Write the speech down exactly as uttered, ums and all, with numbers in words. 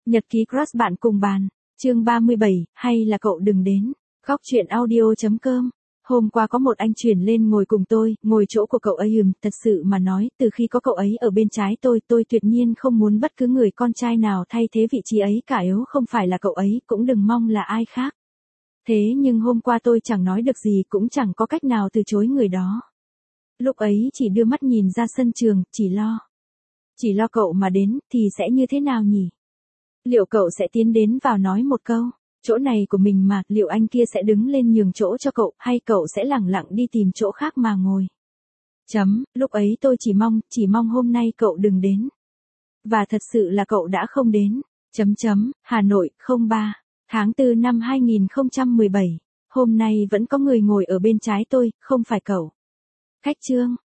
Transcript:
Nhật ký crush bạn cùng bàn, chương ba mươi bảy, hay là cậu đừng đến. Góc truyện audio.com. Hôm qua có một anh chuyển lên ngồi cùng tôi, ngồi chỗ của cậu ấy. Ừm, thật sự mà nói, từ khi có cậu ấy ở bên trái tôi, tôi tuyệt nhiên không muốn bất cứ người con trai nào thay thế vị trí ấy cả, nếu không phải là cậu ấy, cũng đừng mong là ai khác. Thế nhưng hôm qua tôi chẳng nói được gì, cũng chẳng có cách nào từ chối người đó. Lúc ấy chỉ đưa mắt nhìn ra sân trường, chỉ lo. Chỉ lo cậu mà đến, thì sẽ như thế nào nhỉ? Liệu cậu sẽ tiến đến vào nói một câu, chỗ này của mình mà, liệu anh kia sẽ đứng lên nhường chỗ cho cậu, hay cậu sẽ lẳng lặng đi tìm chỗ khác mà ngồi? Chấm, lúc ấy tôi chỉ mong, chỉ mong hôm nay cậu đừng đến. Và thật sự là cậu đã không đến. Chấm chấm, Hà Nội, không ba, tháng tư năm hai nghìn không trăm mười bảy. Hôm nay vẫn có người ngồi ở bên trái tôi, không phải cậu. Khách trương,